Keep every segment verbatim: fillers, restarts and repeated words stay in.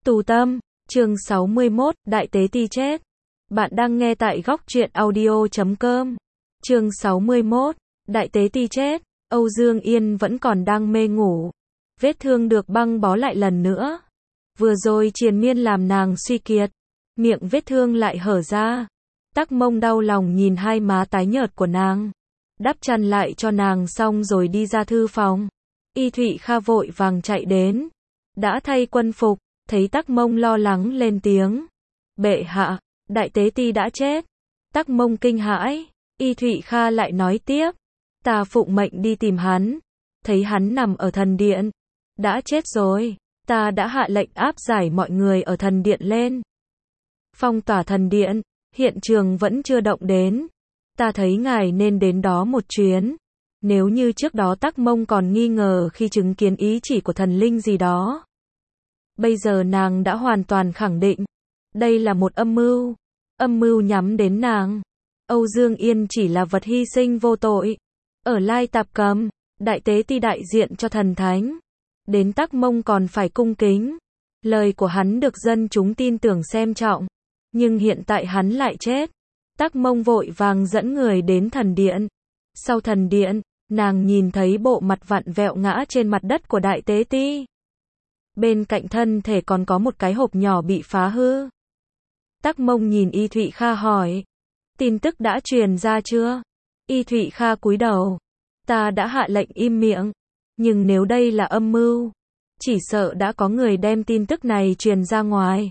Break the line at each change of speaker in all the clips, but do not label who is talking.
Tù Tâm, chương sáu mươi mốt, Đại Tế Ti chết. Bạn đang nghe tại góc truyện audio chấm com. Chương sáu mươi mốt, Đại Tế Ti chết. Âu Dương Yên vẫn còn đang mê ngủ. Vết thương được băng bó lại lần nữa. Vừa rồi triền miên làm nàng suy kiệt. Miệng vết thương lại hở ra. Tắc Mông đau lòng nhìn hai má tái nhợt của nàng. Đắp chăn lại cho nàng xong rồi đi ra thư phòng. Y Thụy Kha vội vàng chạy đến. Đã thay quân phục, thấy Tắc Mông lo lắng lên tiếng. Bệ hạ, Đại Tế Ti đã chết. Tắc Mông kinh hãi. Y Thụy Kha lại nói tiếp. Ta phụng mệnh đi tìm hắn. Thấy hắn nằm ở thần điện. Đã chết rồi. Ta đã hạ lệnh áp giải mọi người ở thần điện lên. Phong tỏa thần điện. Hiện trường vẫn chưa động đến. Ta thấy ngài nên đến đó một chuyến. Nếu như trước đó Tắc Mông còn nghi ngờ khi chứng kiến ý chỉ của thần linh gì đó. Bây giờ nàng đã hoàn toàn khẳng định. Đây là một âm mưu. Âm mưu nhắm đến nàng. Âu Dương Yên chỉ là vật hy sinh vô tội. Ở Lai Tạp Cầm, Đại Tế Ti đại diện cho thần thánh. Đến Tắc Mông còn phải cung kính. Lời của hắn được dân chúng tin tưởng xem trọng. Nhưng hiện tại hắn lại chết. Tắc Mông vội vàng dẫn người đến thần điện. Sau thần điện, nàng nhìn thấy bộ mặt vặn vẹo ngã trên mặt đất của Đại Tế Ti. Bên cạnh thân thể còn có một cái hộp nhỏ bị phá hư. Tắc Mông nhìn Y Thụy Kha hỏi. Tin tức đã truyền ra chưa? Y Thụy Kha cúi đầu. Ta đã hạ lệnh im miệng. Nhưng nếu đây là âm mưu, chỉ sợ đã có người đem tin tức này truyền ra ngoài.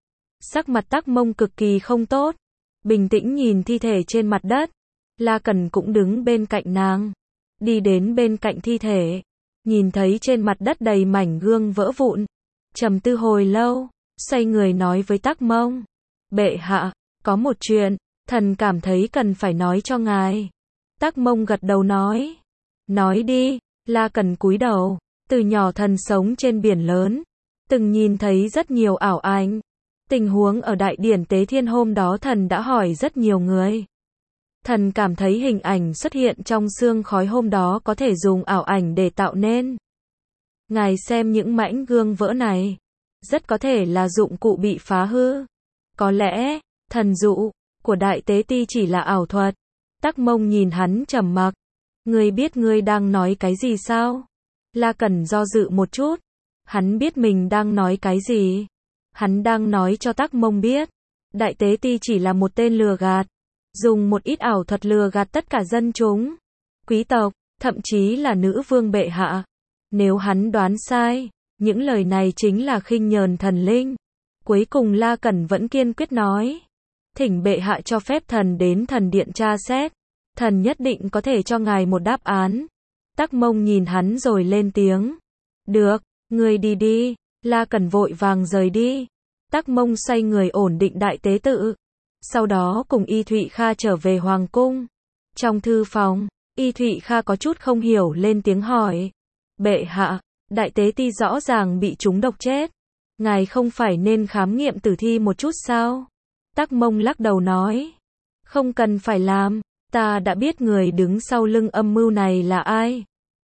Sắc mặt Tắc Mông cực kỳ không tốt. Bình tĩnh nhìn thi thể trên mặt đất. La Cẩn cũng đứng bên cạnh nàng. Đi đến bên cạnh thi thể. Nhìn thấy trên mặt đất đầy mảnh gương vỡ vụn. Trầm tư hồi lâu. Xoay người nói với Tắc Mông. Bệ hạ, có một chuyện. Thần cảm thấy cần phải nói cho ngài. Tắc Mông gật đầu nói. Nói đi. La Cẩn cúi đầu. Từ nhỏ thần sống trên biển lớn. Từng nhìn thấy rất nhiều ảo ảnh. Tình huống ở đại điển Tế Thiên hôm đó thần đã hỏi rất nhiều người. Thần cảm thấy hình ảnh xuất hiện trong sương khói hôm đó có thể dùng ảo ảnh để tạo nên. Ngài xem những mảnh gương vỡ này. Rất có thể là dụng cụ bị phá hư. Có lẽ, thần dụ của Đại Tế Ti chỉ là ảo thuật. Tắc Mông nhìn hắn trầm mặc. Ngươi biết ngươi đang nói cái gì sao? La Cẩn do dự một chút. Hắn biết mình đang nói cái gì. Hắn đang nói cho Tắc Mông biết. Đại Tế Ti chỉ là một tên lừa gạt. Dùng một ít ảo thuật lừa gạt tất cả dân chúng. Quý tộc, thậm chí là nữ vương bệ hạ. Nếu hắn đoán sai, những lời này chính là khinh nhờn thần linh. Cuối cùng La Cẩn vẫn kiên quyết nói. Thỉnh bệ hạ cho phép thần đến thần điện tra xét. Thần nhất định có thể cho ngài một đáp án. Tắc Mông nhìn hắn rồi lên tiếng. Được, ngươi đi đi. La Cẩn vội vàng rời đi. Tắc Mông xoay người ổn định đại tế tự. Sau đó cùng Y Thụy Kha trở về hoàng cung. Trong thư phòng, Y Thụy Kha có chút không hiểu lên tiếng hỏi. Bệ hạ, Đại Tế Ti rõ ràng bị trúng độc chết. Ngài không phải nên khám nghiệm tử thi một chút sao? Tắc Mông lắc đầu nói. Không cần phải làm, ta đã biết người đứng sau lưng âm mưu này là ai.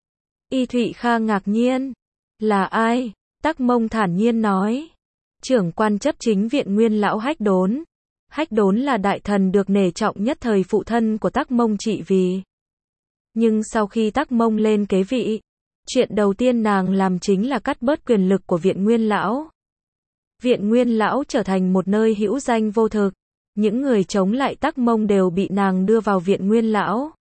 Y Thụy Kha ngạc nhiên. Là ai? Tắc Mông thản nhiên nói. Trưởng quan chấp chính viện Nguyên lão Hách Đốn. Hách Đốn là đại thần được nể trọng nhất thời phụ thân của Tắc Mông trị vì. Nhưng sau khi Tắc Mông lên kế vị, chuyện đầu tiên nàng làm chính là cắt bớt quyền lực của viện Nguyên lão. Viện Nguyên lão trở thành một nơi hữu danh vô thực. Những người chống lại Tắc Mông đều bị nàng đưa vào viện Nguyên lão.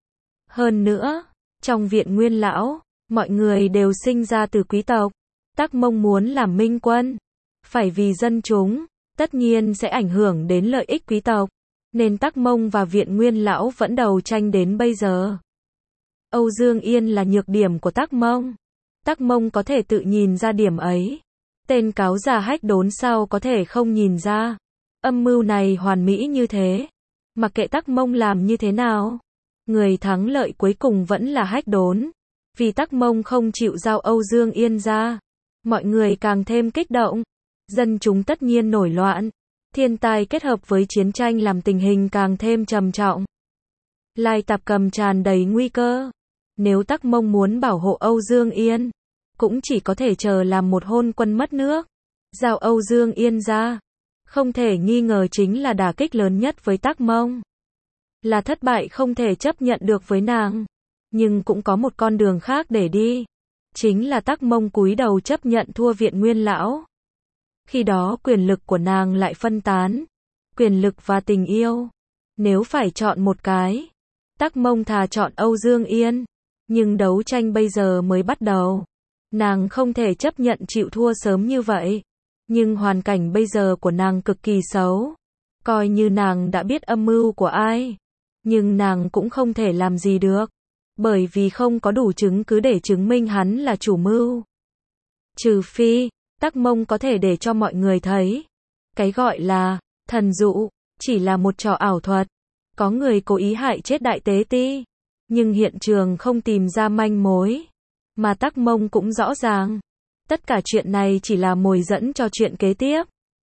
Hơn nữa, trong viện Nguyên lão, mọi người đều sinh ra từ quý tộc. Tắc Mông muốn làm minh quân, phải vì dân chúng, tất nhiên sẽ ảnh hưởng đến lợi ích quý tộc, nên Tắc Mông và viện Nguyên lão vẫn đầu tranh đến bây giờ. Âu Dương Yên là nhược điểm của Tắc Mông. Tắc Mông có thể tự nhìn ra điểm ấy. Tên cáo già Hách Đốn sao có thể không nhìn ra. Âm mưu này hoàn mỹ như thế. Mặc kệ Tắc Mông làm như thế nào, người thắng lợi cuối cùng vẫn là Hách Đốn. Vì Tắc Mông không chịu giao Âu Dương Yên ra, mọi người càng thêm kích động. Dân chúng tất nhiên nổi loạn. Thiên tai kết hợp với chiến tranh làm tình hình càng thêm trầm trọng. Lai Tạp Cầm tràn đầy nguy cơ. Nếu Tắc Mông muốn bảo hộ Âu Dương Yên, cũng chỉ có thể chờ làm một hôn quân mất nước. Giao Âu Dương Yên ra, không thể nghi ngờ chính là đả kích lớn nhất với Tắc Mông. Là thất bại không thể chấp nhận được với nàng. Nhưng cũng có một con đường khác để đi. Chính là Tắc Mông cúi đầu chấp nhận thua Viện Nguyên Lão. Khi đó quyền lực của nàng lại phân tán. Quyền lực và tình yêu. Nếu phải chọn một cái, Tắc Mông thà chọn Âu Dương Yên. Nhưng đấu tranh bây giờ mới bắt đầu. Nàng không thể chấp nhận chịu thua sớm như vậy. Nhưng hoàn cảnh bây giờ của nàng cực kỳ xấu. Coi như nàng đã biết âm mưu của ai. Nhưng nàng cũng không thể làm gì được. Bởi vì không có đủ chứng cứ để chứng minh hắn là chủ mưu. Trừ phi, Tắc Mông có thể để cho mọi người thấy. Cái gọi là thần dụ, chỉ là một trò ảo thuật. Có người cố ý hại chết Đại Tế Ti. Nhưng hiện trường không tìm ra manh mối. Mà Tắc Mông cũng rõ ràng. Tất cả chuyện này chỉ là mồi dẫn cho chuyện kế tiếp.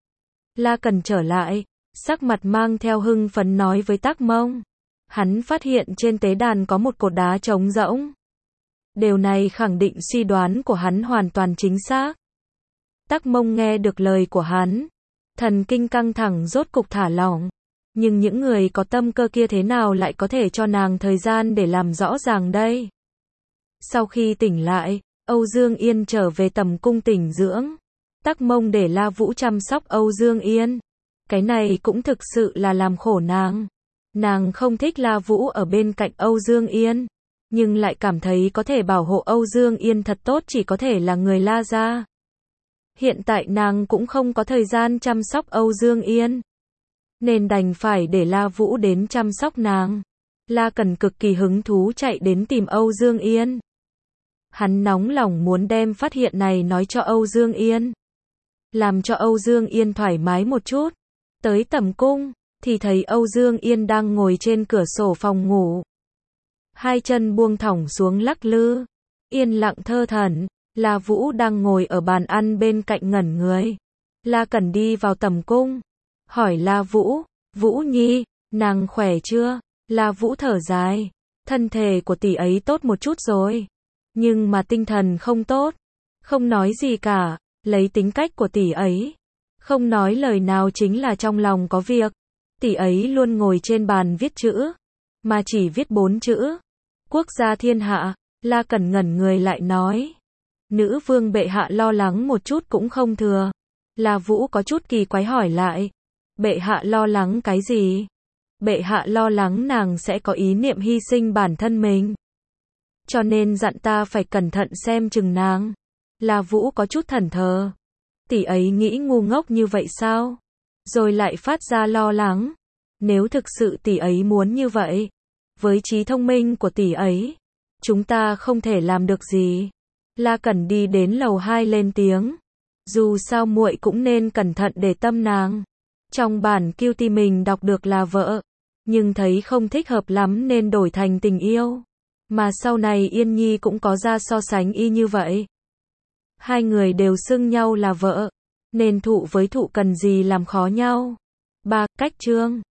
La Cần trở lại, sắc mặt mang theo hưng phấn nói với Tắc Mông. Hắn phát hiện trên tế đàn có một cột đá trống rỗng. Điều này khẳng định suy đoán của hắn hoàn toàn chính xác. Tắc Mông nghe được lời của hắn. Thần kinh căng thẳng rốt cục thả lỏng. Nhưng những người có tâm cơ kia thế nào lại có thể cho nàng thời gian để làm rõ ràng đây? Sau khi tỉnh lại, Âu Dương Yên trở về tầm cung tỉnh dưỡng. Tắc Mông để La Vũ chăm sóc Âu Dương Yên. Cái này cũng thực sự là làm khổ nàng. Nàng không thích La Vũ ở bên cạnh Âu Dương Yên. Nhưng lại cảm thấy có thể bảo hộ Âu Dương Yên thật tốt chỉ có thể là người La gia. Hiện tại nàng cũng không có thời gian chăm sóc Âu Dương Yên. Nên đành phải để La Vũ đến chăm sóc nàng. La Cần cực kỳ hứng thú chạy đến tìm Âu Dương Yên. Hắn nóng lòng muốn đem phát hiện này nói cho Âu Dương Yên. Làm cho Âu Dương Yên thoải mái một chút. Tới tầm cung, thì thấy Âu Dương Yên đang ngồi trên cửa sổ phòng ngủ. Hai chân buông thõng xuống lắc lư. Yên lặng thơ thẩn. La Vũ đang ngồi ở bàn ăn bên cạnh ngẩn người. La Cần đi vào tầm cung. Hỏi La Vũ, Vũ Nhi, nàng khỏe chưa? La Vũ thở dài. Thân thể của tỷ ấy tốt một chút rồi. Nhưng mà tinh thần không tốt. Không nói gì cả. Lấy tính cách của tỷ ấy. Không nói lời nào chính là trong lòng có việc. Tỷ ấy luôn ngồi trên bàn viết chữ. Mà chỉ viết bốn chữ. Quốc gia thiên hạ. La Cần ngẩn người lại nói. Nữ vương bệ hạ lo lắng một chút cũng không thừa. La Vũ có chút kỳ quái hỏi lại. Bệ hạ lo lắng cái gì? Bệ hạ lo lắng nàng sẽ có ý niệm hy sinh bản thân mình. Cho nên dặn ta phải cẩn thận xem chừng nàng. La Vũ có chút thẫn thờ. Tỷ ấy nghĩ ngu ngốc như vậy sao? Rồi lại phát ra lo lắng. Nếu thực sự tỷ ấy muốn như vậy, với trí thông minh của tỷ ấy, chúng ta không thể làm được gì. La Cần đi đến lầu hai lên tiếng. Dù sao muội cũng nên cẩn thận để tâm nàng. Trong bản Kiêu Ti mình đọc được là vợ, nhưng thấy không thích hợp lắm nên đổi thành tình yêu. Mà sau này Yên Nhi cũng có ra so sánh y như vậy. Hai người đều xưng nhau là vợ, nên thụ với thụ cần gì làm khó nhau. Ba. Cách chương